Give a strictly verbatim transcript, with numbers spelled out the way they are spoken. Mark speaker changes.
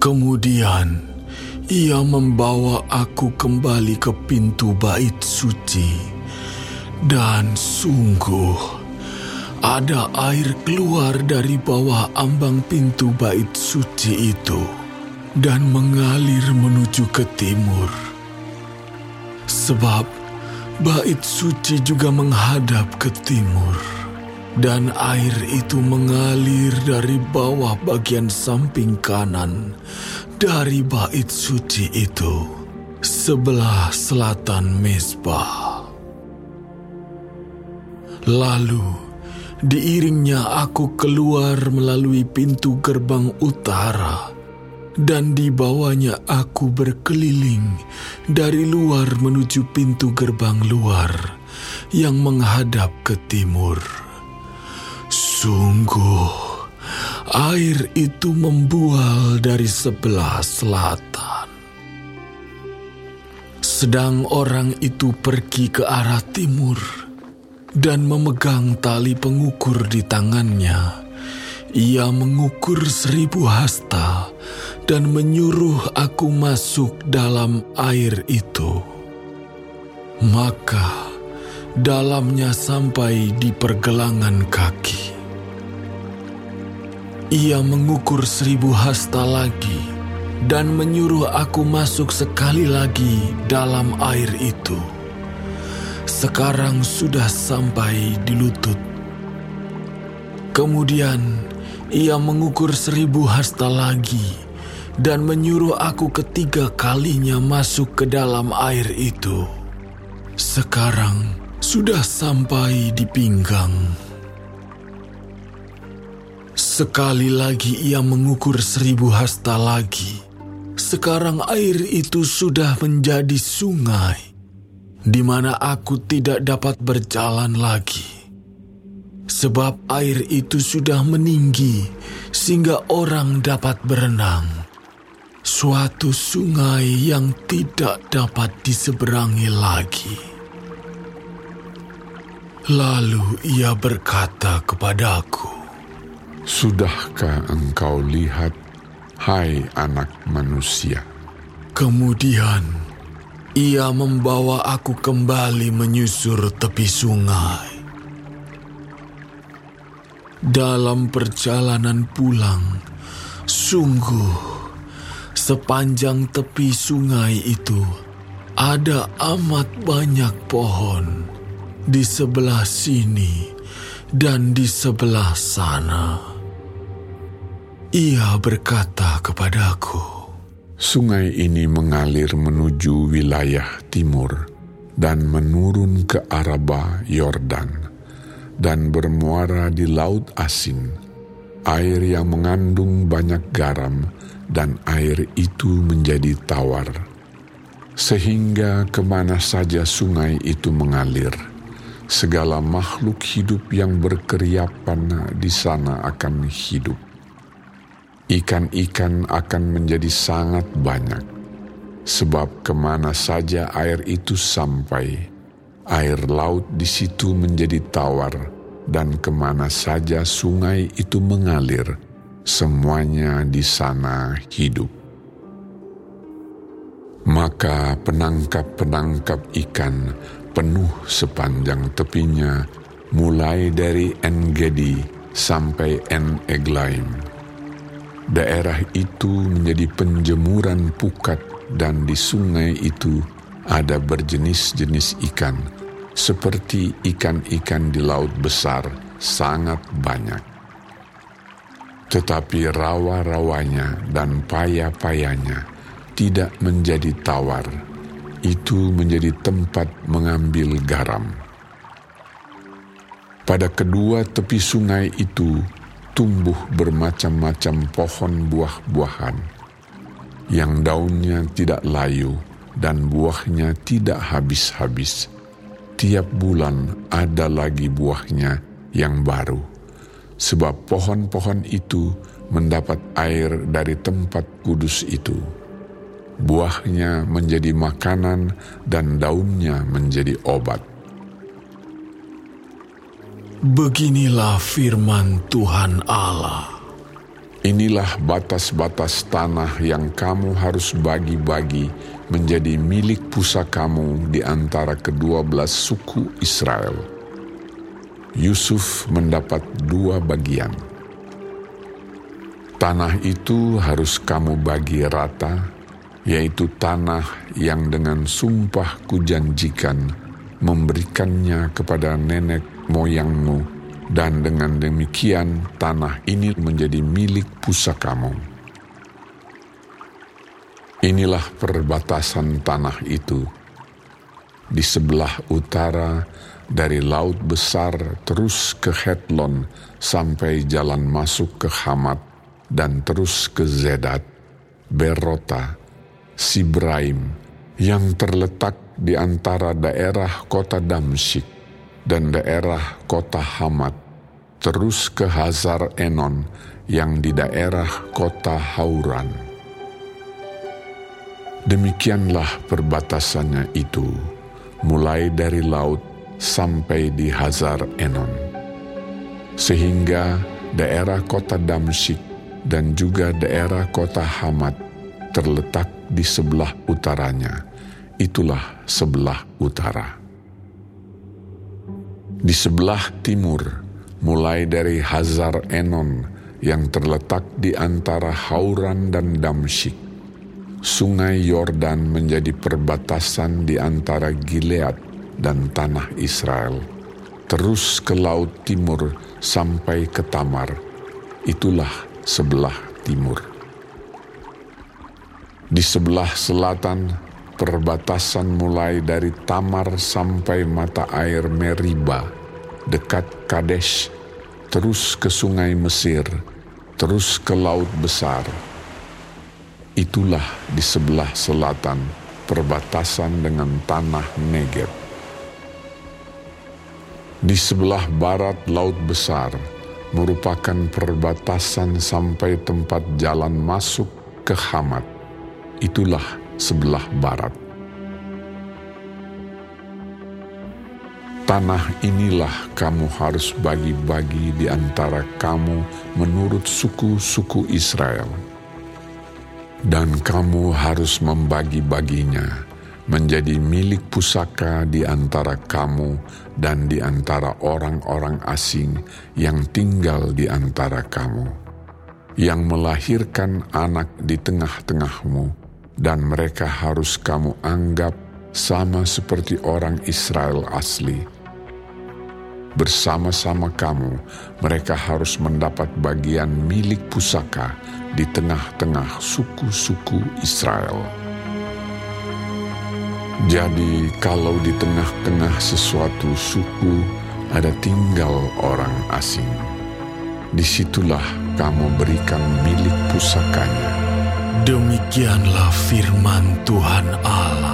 Speaker 1: Kemudian ia membawa aku kembali ke pintu bait suci, dan sungguh ada air keluar dari bawah ambang pintu bait suci itu dan mengalir menuju ke timur. Sebab bait suci juga menghadap ke timur, dan air itu mengalir dari bawah bagian samping kanan dari bait suci itu, sebelah selatan mezbah. Lalu diiringnya aku keluar melalui pintu gerbang utara, dan dibawanya aku berkeliling dari luar menuju pintu gerbang luar yang menghadap ke timur. Sungguh, air itu membual dari sebelah selatan. Sedang orang itu pergi ke arah timur dan memegang tali pengukur di tangannya. Ia mengukur seribu hasta dan menyuruh aku masuk dalam air itu. Maka dalamnya sampai di pergelangan kaki. Ia mengukur seribu hasta lagi dan menyuruh aku masuk sekali lagi dalam air itu. Sekarang sudah sampai di lutut. Kemudian ia mengukur seribu hasta lagi dan menyuruh aku ketiga kalinya masuk ke dalam air itu. Sekarang sudah sampai di pinggang. Sekali lagi ia mengukur seribu hasta lagi. Sekarang air itu sudah menjadi sungai, di mana aku tidak dapat berjalan lagi. Sebab air itu sudah meninggi sehingga orang dapat berenang. Suatu sungai yang tidak dapat diseberangi lagi. Lalu ia berkata kepadaku,
Speaker 2: "Sudahkah engkau lihat, hai anak manusia?"
Speaker 1: Kemudian ia membawa aku kembali menyusur tepi sungai. Dalam perjalanan pulang, sungguh sepanjang tepi sungai itu ada amat banyak pohon di sebelah sini dan di sebelah sana. Ia berkata kepadaku,
Speaker 2: "Sungai ini mengalir menuju wilayah timur dan menurun ke Araba Yordan dan bermuara di Laut Asin, air yang mengandung banyak garam, dan air itu menjadi tawar. Sehingga kemana saja sungai itu mengalir, segala makhluk hidup yang berkeriapan di sana akan hidup. Ikan-ikan akan menjadi sangat banyak, sebab kemana saja air itu sampai, air laut di situ menjadi tawar, dan kemana saja sungai itu mengalir, semuanya di sana hidup. Maka penangkap-penangkap ikan penuh sepanjang tepinya, mulai dari En-Gedi sampai En-Eglaim. Daerah itu menjadi penjemuran pukat, dan di sungai itu ada berjenis-jenis ikan, seperti ikan-ikan di laut besar, sangat banyak. Tetapi rawa-rawanya dan paya-payanya tidak menjadi tawar, itu menjadi tempat mengambil garam. Pada kedua tepi sungai itu tumbuh bermacam-macam pohon buah-buahan, yang daunnya tidak layu dan buahnya tidak habis-habis. Tiap bulan ada lagi buahnya yang baru, sebab pohon-pohon itu mendapat air dari tempat kudus itu. Buahnya menjadi makanan dan daunnya menjadi obat.
Speaker 1: Beginilah firman Tuhan Allah.
Speaker 2: Inilah batas-batas tanah yang kamu harus bagi-bagi menjadi milik pusakamu di antara kedua belas suku Israel. Yusuf mendapat dua bagian. Tanah itu harus kamu bagi rata, yaitu tanah yang dengan sumpah kujanjikan memberikannya kepada nenek moyangmu, dan dengan demikian tanah ini menjadi milik pusakamu. Inilah perbatasan tanah itu. Di sebelah utara dari Laut Besar terus ke Hetlon sampai jalan masuk ke Hamat dan terus ke Zedad, Berota, Sibraim, yang terletak di antara daerah kota Damsyik dan daerah kota Hamat, terus ke Hazar Enon yang di daerah kota Hauran. Demikianlah perbatasannya itu, mulai dari laut sampai di Hazar Enon, sehingga daerah kota Damsyik dan juga daerah kota Hamat terletak di sebelah utaranya. Itulah sebelah utara. Di sebelah timur, mulai dari Hazar Enon yang terletak di antara Hauran dan Damsyik, Sungai Yordan menjadi perbatasan di antara Gilead dan tanah Israel, terus ke laut timur sampai ke Tamar. Itulah sebelah timur. Di sebelah selatan, perbatasan mulai dari Tamar sampai mata air Meriba, dekat Kadesh, terus ke sungai Mesir, terus ke Laut Besar. Itulah di sebelah selatan perbatasan dengan tanah Negeb. Di sebelah barat Laut Besar merupakan perbatasan sampai tempat jalan masuk ke Hamat. Itulah sebelah barat. Tanah inilah kamu harus bagi-bagi di antara kamu menurut suku-suku Israel. Dan kamu harus membagi-baginya menjadi milik pusaka di antara kamu dan di antara orang-orang asing yang tinggal di antara kamu, yang melahirkan anak di tengah-tengahmu, dan mereka harus kamu anggap sama seperti orang Israel asli. Bersama-sama kamu, mereka harus mendapat bagian milik pusaka di tengah-tengah suku-suku Israel. Jadi, kalau di tengah-tengah sesuatu suku ada tinggal orang asing, disitulah kamu berikan milik pusakanya.
Speaker 1: Demikianlah firman Tuhan Allah.